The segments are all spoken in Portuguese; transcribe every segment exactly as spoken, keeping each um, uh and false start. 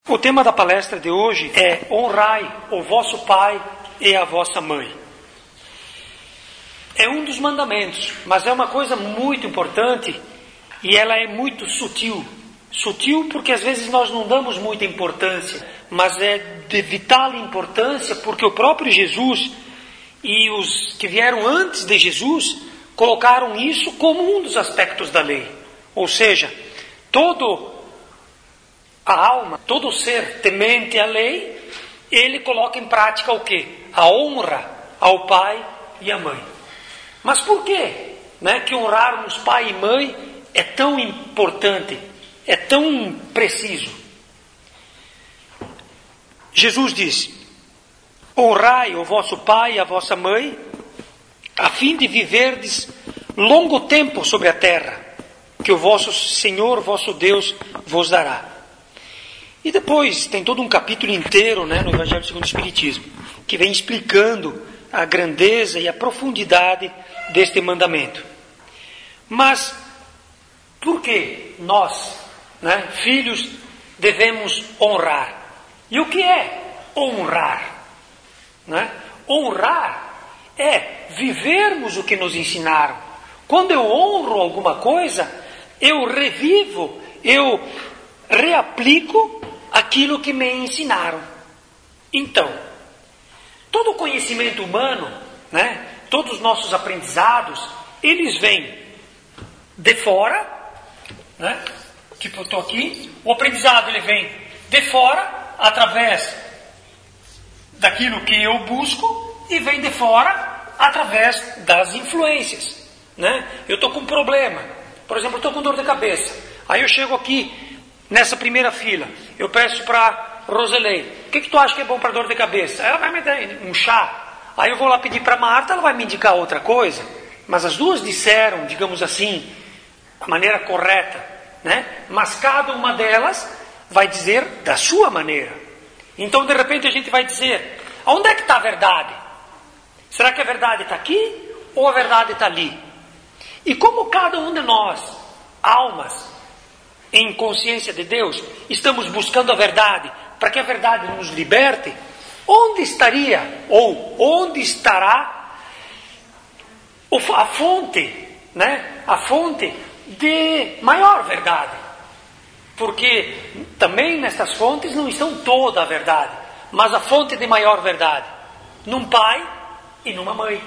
O tema da palestra de hoje é honrai o vosso pai e a vossa mãe. É um dos mandamentos, mas é uma coisa muito importante e ela é muito sutil. Sutil porque às vezes nós não damos muita importância, mas é de vital importância porque o próprio Jesus e os que vieram antes de Jesus colocaram isso como um dos aspectos da lei. Ou seja, todo a alma, todo ser temente à lei, ele coloca em prática o quê? A honra ao pai e à mãe. Mas por quê, né, que honrarmos pai e mãe é tão importante, é tão preciso? Jesus disse: honrai o vosso pai e a vossa mãe, a fim de viverdes longo tempo sobre a terra, que o vosso Senhor, vosso Deus, vos dará. E depois tem todo um capítulo inteiro, né, no Evangelho segundo o Espiritismo, que vem explicando a grandeza e a profundidade deste mandamento. Mas por que nós, né, filhos, devemos honrar? E o que é honrar? Né? Honrar é vivermos o que nos ensinaram. Quando eu honro alguma coisa, eu revivo, eu reaplico aquilo que me ensinaram. Então, todo o conhecimento humano, né, todos os nossos aprendizados, eles vêm de fora, né, tipo eu estou aqui, o aprendizado ele vem de fora, através daquilo que eu busco, e vem de fora, através das influências. Né? Eu estou com um problema, por exemplo, eu estou com dor de cabeça, aí eu chego aqui, nessa primeira fila, eu peço para Roselei, o que, que tu acha que é bom para dor de cabeça? Ela vai me dar um chá. Aí eu vou lá pedir para Marta, ela vai me indicar outra coisa. Mas as duas disseram, digamos assim, a maneira correta, né? Mas cada uma delas vai dizer da sua maneira. Então de repente a gente vai dizer, onde é que está a verdade? Será que a verdade está aqui ou a verdade está ali? E como cada um de nós, almas, em consciência de Deus, estamos buscando a verdade, para que a verdade nos liberte, onde estaria, ou onde estará a fonte, né? A fonte de maior verdade? Porque também nessas fontes não estão toda a verdade, mas a fonte de maior verdade, num pai e numa mãe.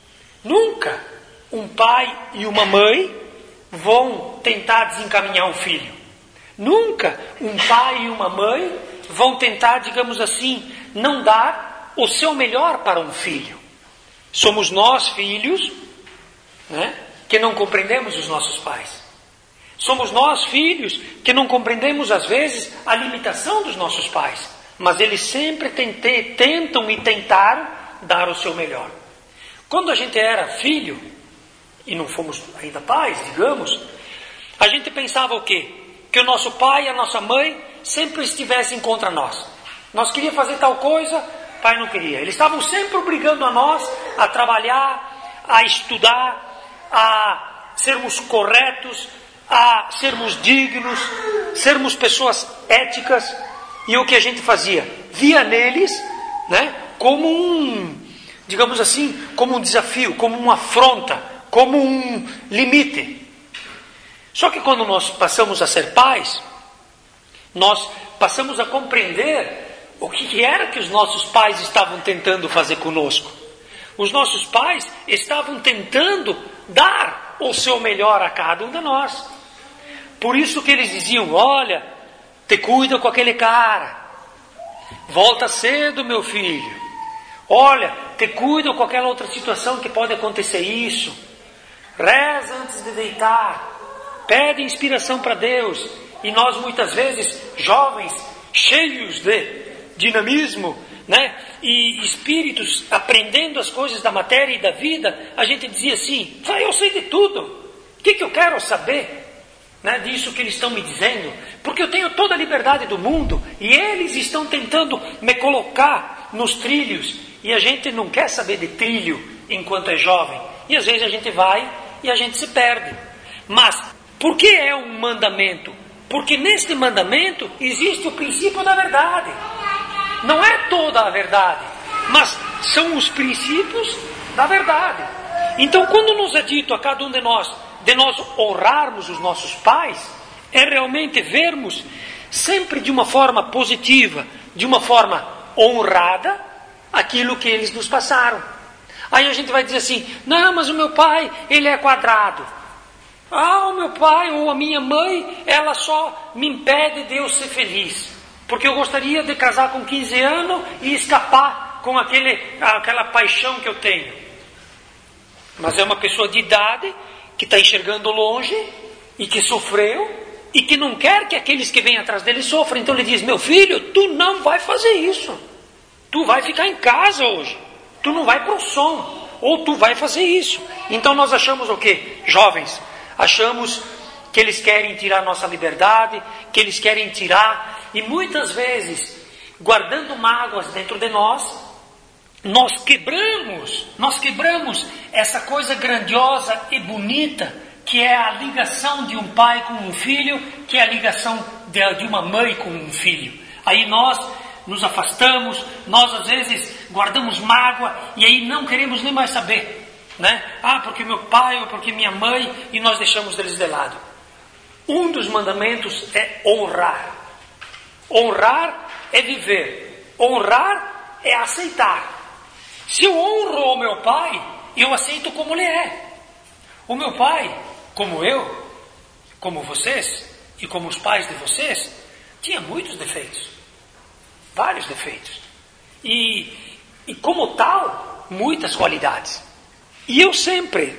Nunca um pai e uma mãe vão tentar desencaminhar um filho. Nunca um pai e uma mãe vão tentar, digamos assim, não dar o seu melhor para um filho. Somos nós, filhos, né, que não compreendemos os nossos pais. Somos nós, filhos, que não compreendemos, às vezes, a limitação dos nossos pais. Mas eles sempre tente, tentam e tentaram dar o seu melhor. Quando a gente era filho, e não fomos ainda pais, digamos, a gente pensava o quê? Que o nosso pai e a nossa mãe sempre estivessem contra nós. Nós queríamos fazer tal coisa, pai não queria. Eles estavam sempre obrigando a nós a trabalhar, a estudar, a sermos corretos, a sermos dignos, sermos pessoas éticas. E o que a gente fazia? Via neles, né, como um, digamos assim, como um desafio, como uma afronta, como um limite. Só que quando nós passamos a ser pais, nós passamos a compreender o que era que os nossos pais estavam tentando fazer conosco. Os nossos pais estavam tentando dar o seu melhor a cada um de nós. Por isso que eles diziam, olha, te cuida com aquele cara, volta cedo, meu filho, olha, te cuida com aquela outra situação que pode acontecer isso, reza antes de deitar, pede inspiração para Deus. E nós muitas vezes, jovens, cheios de dinamismo, né, e espíritos aprendendo as coisas da matéria e da vida, a gente dizia assim, eu sei de tudo, o que, que eu quero saber, né, disso que eles estão me dizendo? Porque eu tenho toda a liberdade do mundo e eles estão tentando me colocar nos trilhos e a gente não quer saber de trilho enquanto é jovem. E às vezes a gente vai e a gente se perde. Mas por que é um mandamento? Porque neste mandamento existe o princípio da verdade. Não é toda a verdade, mas são os princípios da verdade. Então, quando nos é dito a cada um de nós, de nós honrarmos os nossos pais, é realmente vermos sempre de uma forma positiva, de uma forma honrada, aquilo que eles nos passaram. Aí a gente vai dizer assim, não, mas o meu pai, ele é quadrado. Ah, o meu pai ou a minha mãe, ela só me impede de eu ser feliz. Porque eu gostaria de casar com quinze anos e escapar com aquele, aquela paixão que eu tenho. Mas é uma pessoa de idade que está enxergando longe e que sofreu e que não quer que aqueles que vêm atrás dele sofram. Então ele diz, meu filho, tu não vai fazer isso. Tu vai ficar em casa hoje. Tu não vai para o som. Ou tu vai fazer isso. Então nós achamos o quê? Jovens, achamos que eles querem tirar nossa liberdade, que eles querem tirar... E muitas vezes, guardando mágoas dentro de nós, nós quebramos, nós quebramos essa coisa grandiosa e bonita, que é a ligação de um pai com um filho, que é a ligação de, de uma mãe com um filho. Aí nós nos afastamos, nós às vezes guardamos mágoa, e aí não queremos nem mais saber, né? Ah, porque meu pai, ou porque minha mãe, e nós deixamos eles de lado. Um dos mandamentos é honrar. Honrar é viver. Honrar é aceitar. Se eu honro o meu pai, eu aceito como ele é. O meu pai, como eu, como vocês e como os pais de vocês, tinha muitos defeitos. Vários defeitos. E, e como tal, muitas qualidades. E eu sempre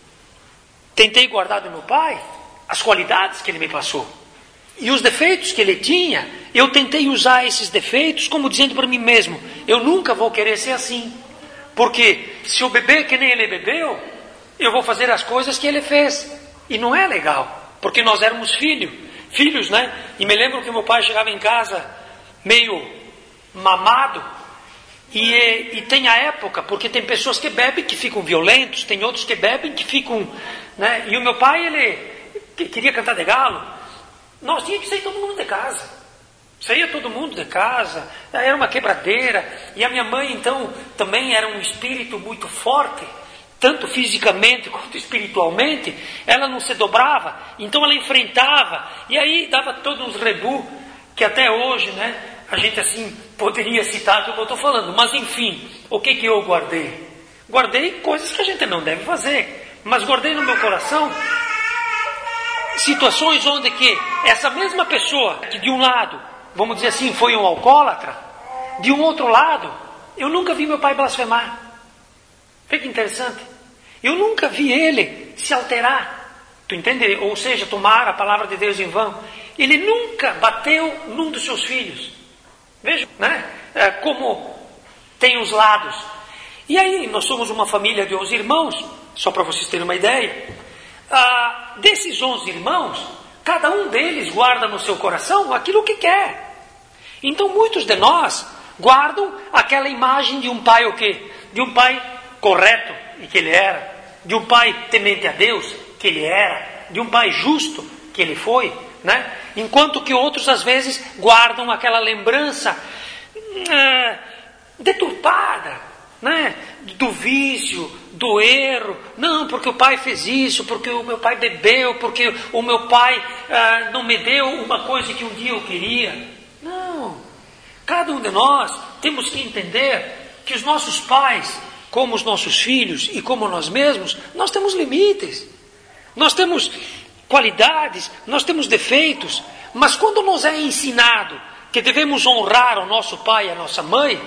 tentei guardar do meu pai as qualidades que ele me passou. E os defeitos que ele tinha, eu tentei usar esses defeitos como dizendo para mim mesmo, eu nunca vou querer ser assim. Porque se eu beber que nem ele bebeu, eu vou fazer as coisas que ele fez. E não é legal, porque nós éramos filho, filhos, né? E me lembro que meu pai chegava em casa meio mamado. E, e tem a época, porque tem pessoas que bebem que ficam violentos, tem outros que bebem que ficam... Né? E o meu pai, ele que queria cantar de galo. Nós tínhamos que sair todo mundo de casa. Saía todo mundo de casa, era uma quebradeira. E a minha mãe, então, também era um espírito muito forte, tanto fisicamente quanto espiritualmente. Ela não se dobrava, então ela enfrentava. E aí dava todos uns rebu, que até hoje, né, a gente assim poderia citar o que eu estou falando. Mas enfim, o que, que eu guardei? Guardei coisas que a gente não deve fazer, mas guardei no meu coração situações onde que essa mesma pessoa, que de um lado, vamos dizer assim, foi um alcoólatra, de um outro lado, eu nunca vi meu pai blasfemar. Vê que interessante. Eu nunca vi ele se alterar. Tu entende? Ou seja, tomar a palavra de Deus em vão. Ele nunca bateu num dos seus filhos. Veja, né? É, como tem os lados. E aí, nós somos uma família de onze irmãos, só para vocês terem uma ideia. Ah, desses onze irmãos, cada um deles guarda no seu coração aquilo que quer. Então muitos de nós guardam aquela imagem de um pai o quê? De um pai correto, e que ele era, de um pai temente a Deus, que ele era, de um pai justo, que ele foi, né? Enquanto que outros às vezes guardam aquela lembrança ah, deturpada, né? Do vício, do erro. Não, porque o pai fez isso, porque o meu pai bebeu, porque o meu pai ah, não me deu uma coisa que um dia eu queria. Não. Cada um de nós temos que entender que os nossos pais, como os nossos filhos e como nós mesmos, nós temos limites. Nós temos qualidades, nós temos defeitos. Mas quando nos é ensinado que devemos honrar o nosso pai e a nossa mãe,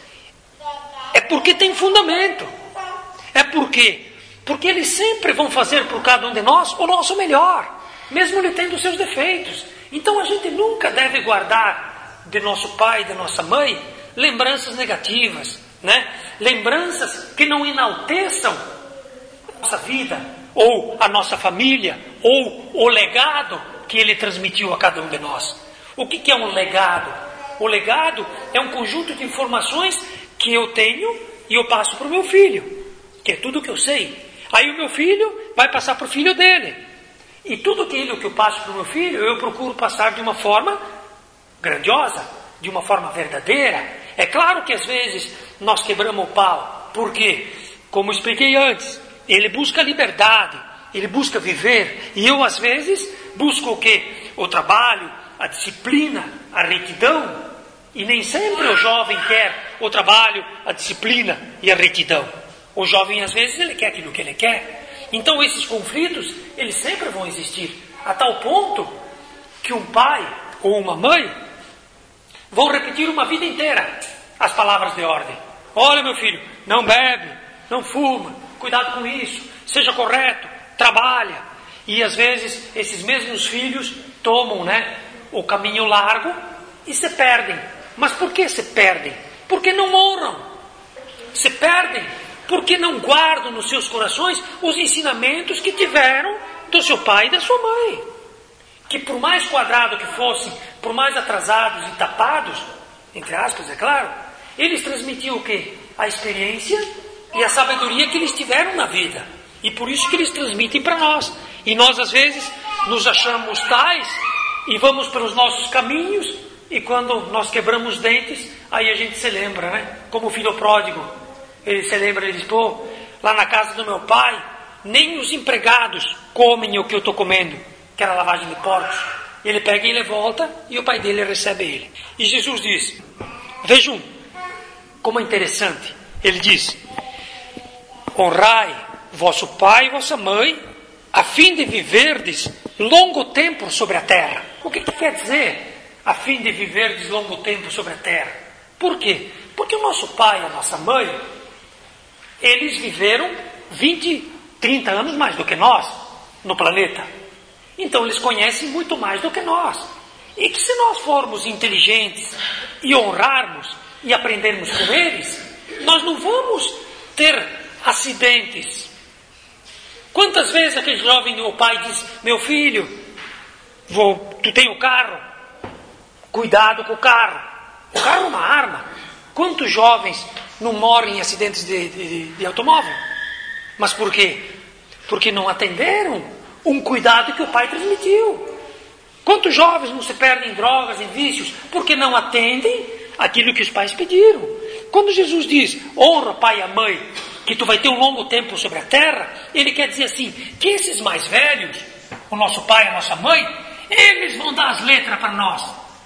é porque tem fundamento. É porque, porque eles sempre vão fazer por cada um de nós o nosso melhor, mesmo ele tendo seus defeitos. Então a gente nunca deve guardar de nosso pai e de nossa mãe lembranças negativas, né? Lembranças que não enalteçam a nossa vida, ou a nossa família, ou o legado que ele transmitiu a cada um de nós. O que, que é um legado? O legado é um conjunto de informações que eu tenho e eu passo para o meu filho, que é tudo que eu sei. Aí o meu filho vai passar para o filho dele. E tudo aquilo que eu passo para o meu filho, eu procuro passar de uma forma grandiosa, de uma forma verdadeira. É claro que às vezes nós quebramos o pau. Por quê? Como eu expliquei antes, ele busca liberdade, ele busca viver. E eu às vezes busco o quê? O trabalho, a disciplina, a retidão. E nem sempre o jovem quer o trabalho, a disciplina e a retidão. O jovem às vezes ele quer aquilo que ele quer. Então esses conflitos, eles sempre vão existir, a tal ponto que um pai ou uma mãe vão repetir uma vida inteira as palavras de ordem. Olha, meu filho, não bebe, não fuma, cuidado com isso, seja correto, trabalha. E às vezes esses mesmos filhos tomam, né, o caminho largo e se perdem. Mas por que se perdem? Porque não honram. Se perdem porque não guardam nos seus corações os ensinamentos que tiveram do seu pai e da sua mãe. Que por mais quadrado que fossem, por mais atrasados e tapados, entre aspas, é claro, eles transmitiam o quê? A experiência e a sabedoria que eles tiveram na vida. E por isso que eles transmitem para nós. E nós às vezes nos achamos tais e vamos pelos nossos caminhos, e quando nós quebramos os dentes, aí a gente se lembra, né? Como o filho pródigo. Ele se lembra, ele diz, pô, lá na casa do meu pai, nem os empregados comem o que eu estou comendo, que era lavagem de porcos. Ele pega e ele volta, e o pai dele recebe ele. E Jesus diz, vejam como é interessante, ele diz, honrai vosso pai e vossa mãe, a fim de viverdes longo tempo sobre a terra. O que, que quer dizer, a fim de viverdes longo tempo sobre a terra? Por quê? Porque o nosso pai e a nossa mãe, eles viveram vinte, trinta anos mais do que nós no planeta. Então eles conhecem muito mais do que nós. E que se nós formos inteligentes e honrarmos e aprendermos com eles, nós não vamos ter acidentes. Quantas vezes aquele jovem, o pai diz, meu filho, vou, tu tem o carro, cuidado com o carro. O carro é uma arma. Quantos jovens não morrem em acidentes de, de, de automóvel? Mas por quê? Porque não atenderam um cuidado que o pai transmitiu. Quantos jovens não se perdem em drogas, em vícios? Porque não atendem aquilo que os pais pediram. Quando Jesus diz, honra o pai e a mãe, que tu vai ter um longo tempo sobre a terra, ele quer dizer assim, que esses mais velhos, o nosso pai e a nossa mãe, eles vão dar as letras para nós.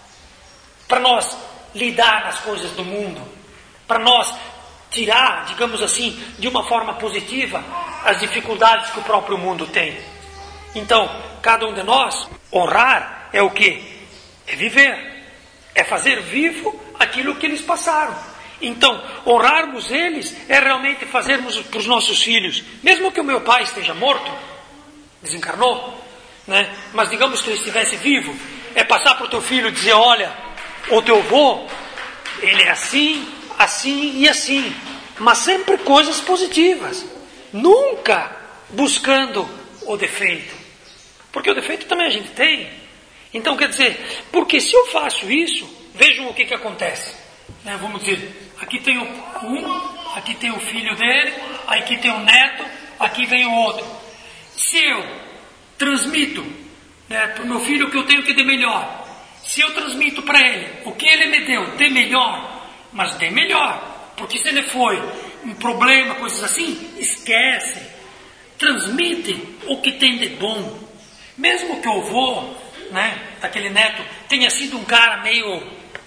Para nós lidar nas coisas do mundo, para nós tirar, digamos assim, de uma forma positiva, as dificuldades que o próprio mundo tem. Então, cada um de nós, honrar é o quê? É viver, é fazer vivo aquilo que eles passaram. Então, honrarmos eles é realmente fazermos para os nossos filhos, mesmo que o meu pai esteja morto, desencarnou, né? Mas digamos que ele estivesse vivo, é passar para o teu filho e dizer, olha, o teu avô, ele é assim, assim e assim. Mas sempre coisas positivas. Nunca buscando o defeito. Porque o defeito também a gente tem. Então quer dizer, porque se eu faço isso, vejam o que, que acontece. Né? Vamos dizer, aqui tem o um, aqui tem o filho dele, aqui tem o neto, aqui vem o outro. Se eu transmito, né, para o meu filho o que eu tenho que ter melhor, se eu transmito para ele o que ele me deu, dê melhor, mas dê melhor, porque se ele foi um problema, coisas assim, esquece, transmite o que tem de bom, mesmo que o avô, né, daquele neto, tenha sido um cara meio,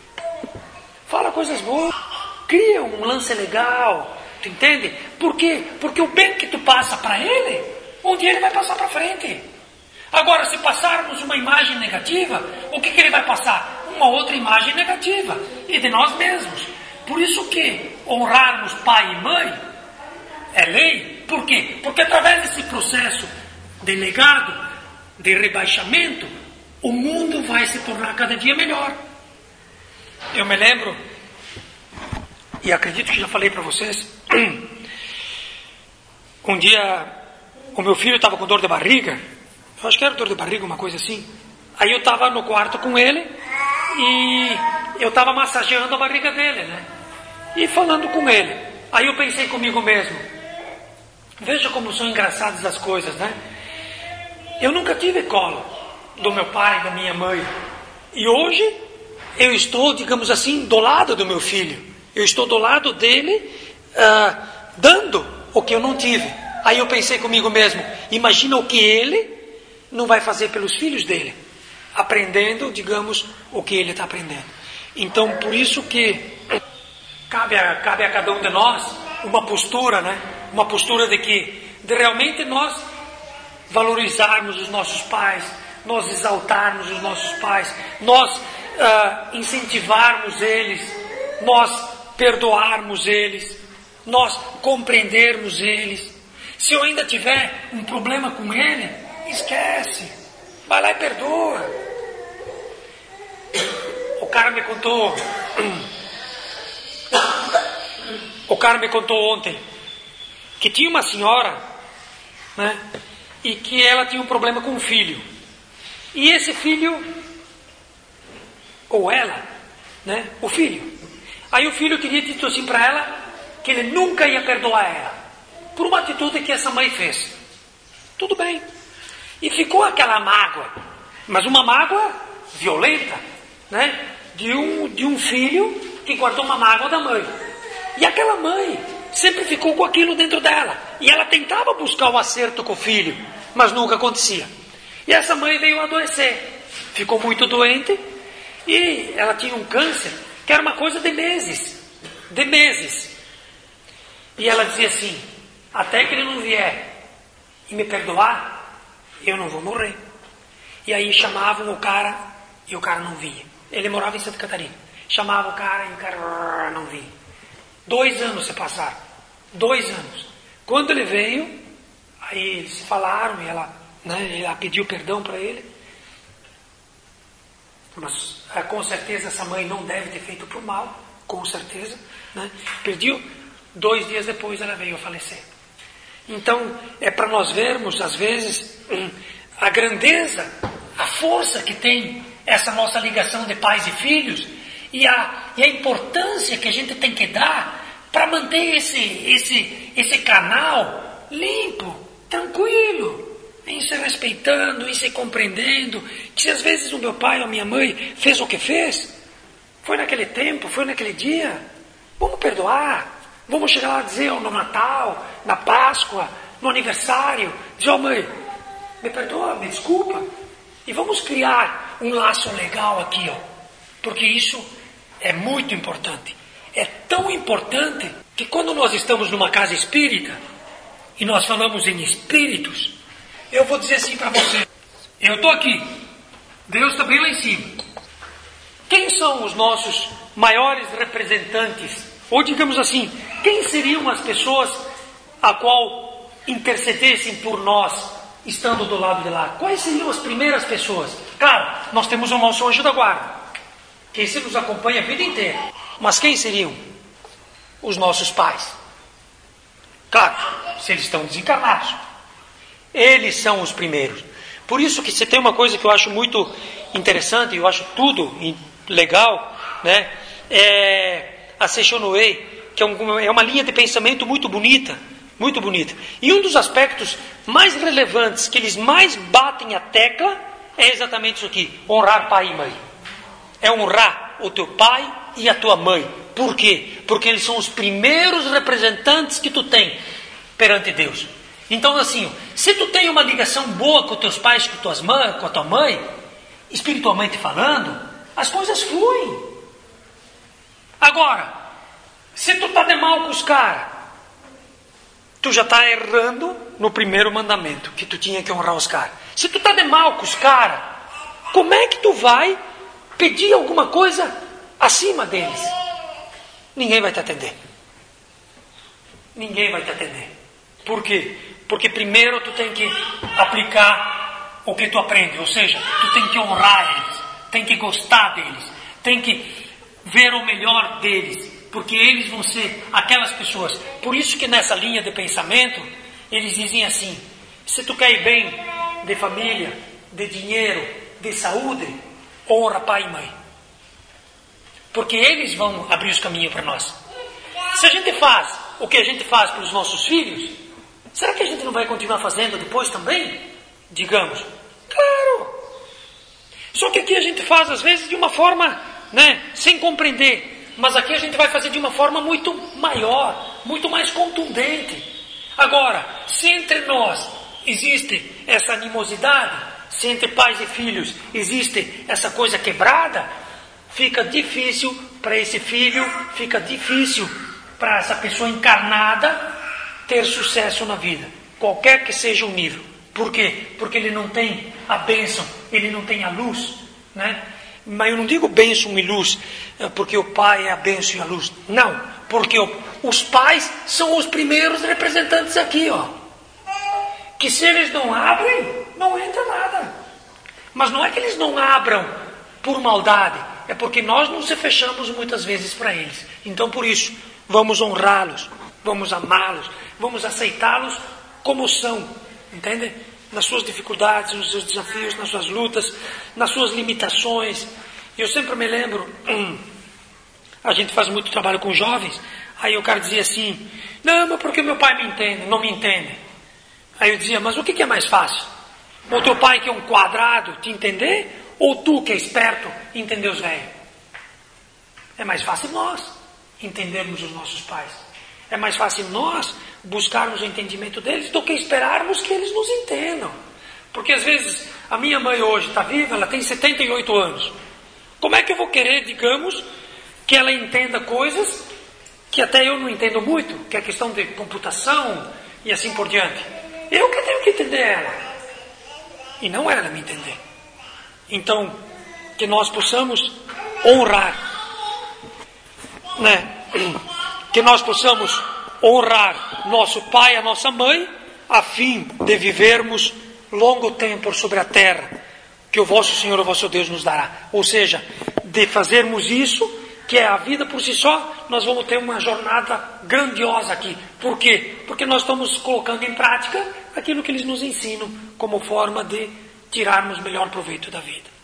fala coisas boas, cria um lance legal, tu entende? Por quê? Porque o bem que tu passa para ele, um dia ele vai passar para frente. Agora, se passarmos uma imagem negativa, o que, que ele vai passar? Uma outra imagem negativa, e de nós mesmos. Por isso que honrarmos pai e mãe é lei. Por quê? Porque através desse processo de legado, de rebaixamento, o mundo vai se tornar cada dia melhor. Eu me lembro, e acredito que já falei para vocês, um dia o meu filho estava com dor de barriga, eu acho que era dor de barriga, uma coisa assim. Aí eu estava no quarto com ele e eu estava massageando a barriga dele, né? E falando com ele. Aí eu pensei comigo mesmo, veja como são engraçadas as coisas, né? Eu nunca tive colo do meu pai e da minha mãe. E hoje eu estou, digamos assim, do lado do meu filho. Eu estou do lado dele, uh, dando o que eu não tive. Aí eu pensei comigo mesmo, imagina o que ele não vai fazer pelos filhos dele. Aprendendo, digamos, o que ele está aprendendo. Então, por isso que cabe a, cabe a cada um de nós uma postura, né? Uma postura de que de realmente nós valorizarmos os nossos pais, nós exaltarmos os nossos pais, nós uh, incentivarmos eles, nós perdoarmos eles, nós compreendermos eles. Se eu ainda tiver um problema com ele, esquece, vai lá e perdoa. O cara me contou, o cara me contou ontem que tinha uma senhora, né, e que ela tinha um problema com um filho. E esse filho, ou ela, né, o filho. Aí o filho teria dito assim para ela que ele nunca ia perdoar ela por uma atitude que essa mãe fez. Tudo bem. E ficou aquela mágoa, mas uma mágoa violenta, né, de um, de um filho que guardou uma mágoa da mãe. E aquela mãe sempre ficou com aquilo dentro dela. E ela tentava buscar o acerto com o filho, mas nunca acontecia. E essa mãe veio adoecer. Ficou muito doente. E ela tinha um câncer que era uma coisa de meses. De meses. E ela dizia assim, até que ele não vier e me perdoar, eu não vou morrer. E aí chamavam o cara e o cara não vinha. Ele morava em Santa Catarina. Chamava o cara e o cara não vinha. Dois anos se passaram. Dois anos. Quando ele veio, aí eles se falaram e ela, né, ela pediu perdão para ele. Mas com certeza essa mãe não deve ter feito por mal. Com certeza. Né? Pediu. Dois dias depois ela veio a falecer. Então é para nós vermos às vezes a grandeza, a força que tem essa nossa ligação de pais e filhos. E a, e a importância que a gente tem que dar para manter esse, esse, esse canal limpo, tranquilo, em se respeitando, em se compreendendo. Que se às vezes o meu pai ou a minha mãe fez o que fez, foi naquele tempo, foi naquele dia, vamos perdoar, vamos chegar lá a dizer no Natal, na Páscoa, no aniversário, dizer, ó, mãe, me perdoa, me desculpa, e vamos criar um laço legal aqui, ó, porque isso é muito importante. É tão importante que quando nós estamos numa casa espírita e nós falamos em espíritos, eu vou dizer assim para você, eu estou aqui, Deus está bem lá em cima. Quem são os nossos maiores representantes? Ou digamos assim, quem seriam as pessoas a qual intercedessem por nós, estando do lado de lá? Quais seriam as primeiras pessoas? Claro, nós temos o nosso anjo da guarda, que esse nos acompanha a vida inteira. Mas quem seriam? Os nossos pais. Claro, se eles estão desencarnados. Eles são os primeiros. Por isso que se tem uma coisa que eu acho muito interessante, eu acho tudo legal, né? É a Seishonoei, que é, um, é uma linha de pensamento muito bonita, muito bonita. E um dos aspectos mais relevantes, que eles mais batem a tecla, é exatamente isso aqui, honrar pai e mãe. É honrar o teu pai e a tua mãe. Por quê? Porque eles são os primeiros representantes que tu tem perante Deus. Então assim, se tu tem uma ligação boa com teus pais, com tuas mães, com a tua mãe, espiritualmente falando, as coisas fluem. Agora, se tu está de mal com os caras, tu já está errando no primeiro mandamento, que tu tinha que honrar os caras. Se tu está de mal com os caras, como é que tu vai pedir alguma coisa acima deles? Ninguém vai te atender. Ninguém vai te atender. Por quê? Porque primeiro tu tem que aplicar o que tu aprende. Ou seja, tu tem que honrar eles. Tem que gostar deles. Tem que ver o melhor deles. Porque eles vão ser aquelas pessoas. Por isso que nessa linha de pensamento, eles dizem assim, se tu quer ir bem de família, de dinheiro, de saúde, honra pai e mãe. Porque eles vão abrir os caminhos para nós. Se a gente faz o que a gente faz para os nossos filhos, será que a gente não vai continuar fazendo depois também? digamos. Claro! Só que aqui a gente faz, às vezes, de uma forma, né, sem compreender. Mas aqui a gente vai fazer de uma forma muito maior, muito mais contundente. Agora, se entre nós existe essa animosidade, se entre pais e filhos existe essa coisa quebrada, fica difícil para esse filho, fica difícil para essa pessoa encarnada ter sucesso na vida, qualquer que seja o nível. Por quê? Porque ele não tem a bênção, ele não tem a luz, né? Mas eu não digo bênção e luz porque o pai é a bênção e a luz. Não, porque o, os pais são os primeiros representantes aqui, ó. Que se eles não abrem, não entra nada. Mas não é que eles não abram por maldade, é porque nós não se fechamos muitas vezes para eles. Então por isso, vamos honrá-los, vamos amá-los, vamos aceitá-los como são, entende? Nas suas dificuldades, nos seus desafios, nas suas lutas, nas suas limitações. Eu sempre me lembro, hum, a gente faz muito trabalho com jovens, aí o cara dizia assim, não, mas porque meu pai me entende, não me entende. Aí eu dizia, mas o que é mais fácil? O teu pai que é um quadrado te entender, ou tu que é esperto entender os velhos? É mais fácil nós entendermos os nossos pais. É mais fácil nós buscarmos o entendimento deles do que esperarmos que eles nos entendam. Porque às vezes a minha mãe hoje está viva, ela tem setenta e oito anos. Como é que eu vou querer, digamos, que ela entenda coisas que até eu não entendo muito, que é a questão de computação e assim por diante? Eu que tenho que entender ela, e não ela me entender. Então, que nós possamos honrar, né? Que nós possamos honrar nosso pai e a nossa mãe, a fim de vivermos longo tempo sobre a terra, que o vosso Senhor, o vosso Deus, nos dará. Ou seja, de fazermos isso, que é a vida por si só, nós vamos ter uma jornada grandiosa aqui. Por quê? Porque nós estamos colocando em prática aquilo que eles nos ensinam como forma de tirarmos melhor proveito da vida.